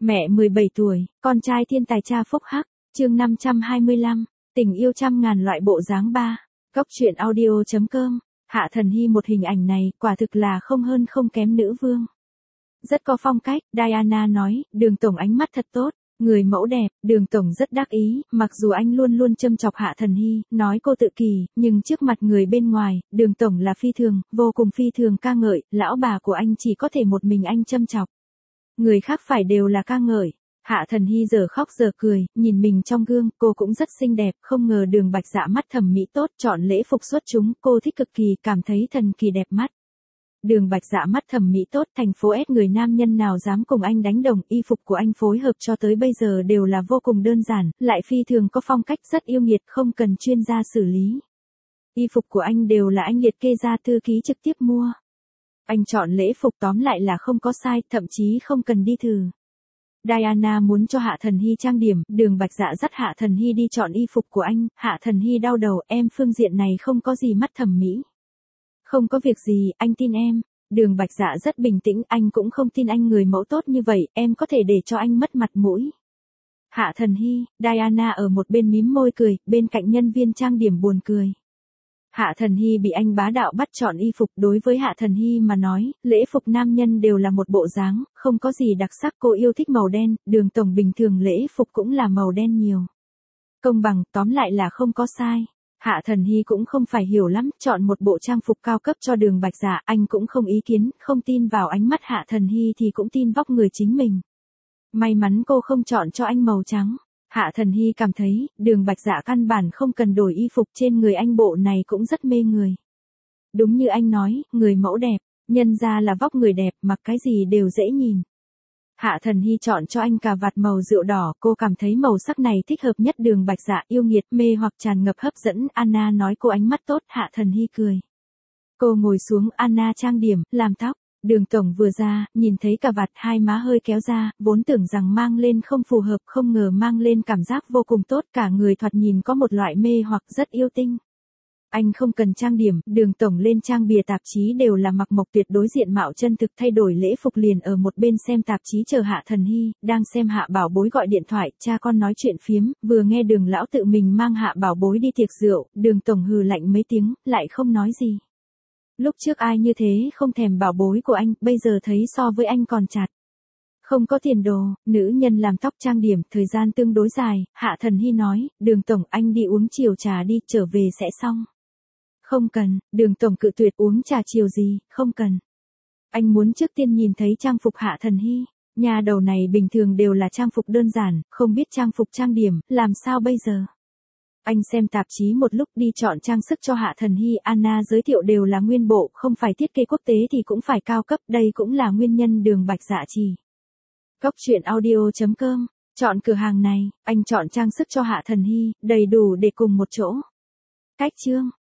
Mẹ 17 tuổi, con trai thiên tài cha phúc hắc, chương 525, tình yêu trăm ngàn loại bộ dáng 3. Góc truyện audio.com, Hạ Thần Hy một hình ảnh này, quả thực là không hơn không kém nữ vương. Rất có phong cách, Diana nói, Đường Tổng ánh mắt thật tốt, người mẫu đẹp, Đường Tổng rất đắc ý, mặc dù anh luôn luôn châm chọc Hạ Thần Hy, nói cô tự kỷ, nhưng trước mặt người bên ngoài, Đường Tổng là phi thường, vô cùng phi thường ca ngợi, lão bà của anh chỉ có thể một mình anh châm chọc. Người khác phải đều là ca ngợi. Hạ Thần Hy giờ khóc giờ cười, nhìn mình trong gương, cô cũng rất xinh đẹp, không ngờ Đường Bạch Dạ mắt thẩm mỹ tốt, chọn lễ phục xuất chúng, cô thích cực kỳ, cảm thấy thần kỳ đẹp mắt. Đường Bạch Dạ mắt thẩm mỹ tốt, thành phố S người nam nhân nào dám cùng anh đánh đồng, y phục của anh phối hợp cho tới bây giờ đều là vô cùng đơn giản, lại phi thường có phong cách rất yêu nghiệt, không cần chuyên gia xử lý. Y phục của anh đều là anh liệt kê ra thư ký trực tiếp mua. Anh chọn lễ phục tóm lại là không có sai, thậm chí không cần đi thử. Diana muốn cho Hạ Thần Hy trang điểm, Đường Bạch Dạ dắt Hạ Thần Hy đi chọn y phục của anh, Hạ Thần Hy đau đầu, em phương diện này không có gì mắt thẩm mỹ. Không có việc gì, anh tin em. Đường Bạch Dạ rất bình tĩnh, anh cũng không tin anh người mẫu tốt như vậy, em có thể để cho anh mất mặt mũi. Hạ Thần Hy, Diana ở một bên mím môi cười, bên cạnh nhân viên trang điểm buồn cười. Hạ Thần Hy bị anh bá đạo bắt chọn y phục, đối với Hạ Thần Hy mà nói, lễ phục nam nhân đều là một bộ dáng, không có gì đặc sắc, cô yêu thích màu đen, Đường Tổng bình thường lễ phục cũng là màu đen nhiều. Công bằng, tóm lại là không có sai. Hạ Thần Hy cũng không phải hiểu lắm, chọn một bộ trang phục cao cấp cho Đường Bạch Dạ, anh cũng không ý kiến, không tin vào ánh mắt Hạ Thần Hy thì cũng tin vóc người chính mình. May mắn cô không chọn cho anh màu trắng. Hạ Thần Hy cảm thấy, Đường Bạch Dạ căn bản không cần đổi y phục, trên người anh bộ này cũng rất mê người. Đúng như anh nói, người mẫu đẹp, nhân ra là vóc người đẹp, mặc cái gì đều dễ nhìn. Hạ Thần Hy chọn cho anh cà vạt màu rượu đỏ, cô cảm thấy màu sắc này thích hợp nhất. Đường Bạch Dạ yêu nghiệt, mê hoặc tràn ngập hấp dẫn, Anna nói cô ánh mắt tốt, Hạ Thần Hy cười. Cô ngồi xuống, Anna trang điểm, làm tóc. Đường Tổng vừa ra, nhìn thấy cà vạt, hai má hơi kéo ra, vốn tưởng rằng mang lên không phù hợp, không ngờ mang lên cảm giác vô cùng tốt, cả người thoạt nhìn có một loại mê hoặc rất yêu tinh. Anh không cần trang điểm, Đường Tổng lên trang bìa tạp chí đều là mặc mộc tuyệt đối diện mạo chân thực, thay đổi lễ phục liền ở một bên xem tạp chí chờ Hạ Thần Hy, đang xem Hạ Bảo Bối gọi điện thoại, cha con nói chuyện phiếm, vừa nghe Đường lão tự mình mang Hạ Bảo Bối đi tiệc rượu, Đường Tổng hừ lạnh mấy tiếng, lại không nói gì. Lúc trước ai như thế không thèm bảo bối của anh, bây giờ thấy so với anh còn chặt. Không có tiền đồ, nữ nhân làm tóc trang điểm, thời gian tương đối dài, Hạ Thần Hy nói, Đường Tổng anh đi uống chiều trà đi, trở về sẽ xong. Không cần, Đường Tổng cự tuyệt uống trà chiều gì, không cần. Anh muốn trước tiên nhìn thấy trang phục Hạ Thần Hy, nhà đầu này bình thường đều là trang phục đơn giản, không biết trang phục trang điểm, làm sao bây giờ? Anh xem tạp chí một lúc đi chọn trang sức cho Hạ Thần Hy, Anna giới thiệu đều là nguyên bộ, không phải thiết kế quốc tế thì cũng phải cao cấp, đây cũng là nguyên nhân Đường Bạch Dạ chỉ. Góc truyện audio.com, chọn cửa hàng này, anh chọn trang sức cho Hạ Thần Hy, đầy đủ để cùng một chỗ. Cách chương.